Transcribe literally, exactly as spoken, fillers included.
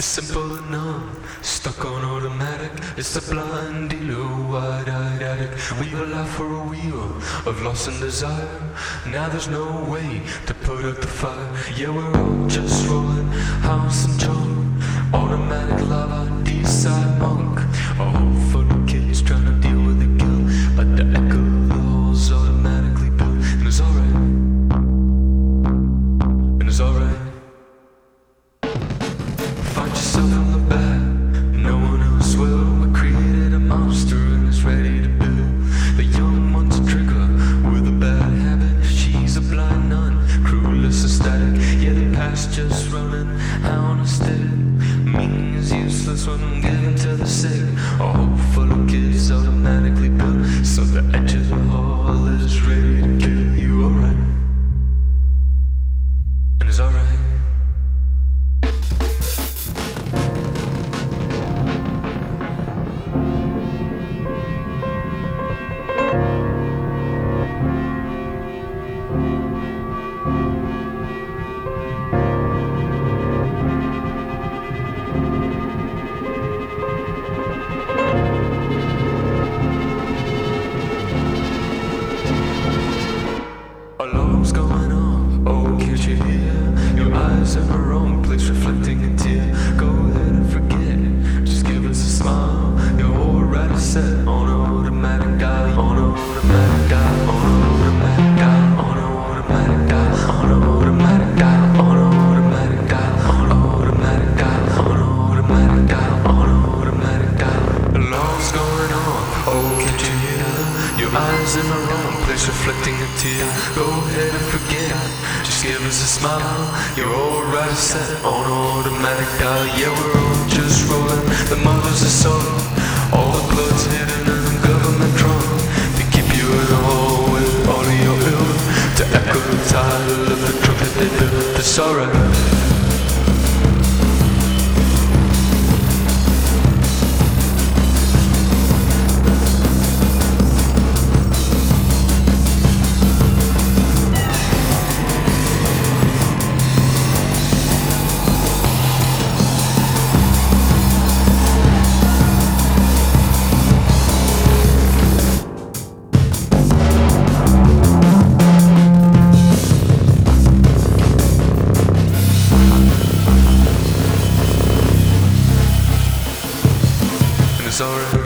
simple enough, stuck on automatic. It's a blind dealer, wide-eyed addict. We've a life for a wheel of loss and desire. Now there's no way to put out the fire. Yeah, we're all just rolling house and junk. Automatic lava, D-side monk. A whole full of kids trying to deal with the guilt, but the echo of the hall's automatically built. And it's alright. And it's alright. Find yourself in the back, no one else will. We created a monster and it's ready to build. The young one's a trigger with a bad habit. She's a blind nun, crewless and static. Yeah, the past just running out instead. Means useless when given to the sick. A whole full of kids automatically built, so the edge of the hall is ready to kill you. Alright, and it's alright. Alarm's going off, oh can't you hear? Your eyes in the wrong place reflecting a tear. Go ahead and forget, just give us a smile. You're already set on an automatic dial. On an automatic dial, on an automatic dial. On an automatic dial, on an automatic dial. On an automatic dial, on an automatic dial. On an automatic dial, on an automatic dial. Alarm's going off, oh can't you hear? Your eyes in the wrong place reflecting a tear. Go ahead and forget, just give us a smile. You're already set on automatic dial. Yeah, we're all just rolling, the mother's a son. All the blood's hidden in the government trunk. They keep you at home with all of your ill, to echo the title of the truck that they built. It's alright. It's alright.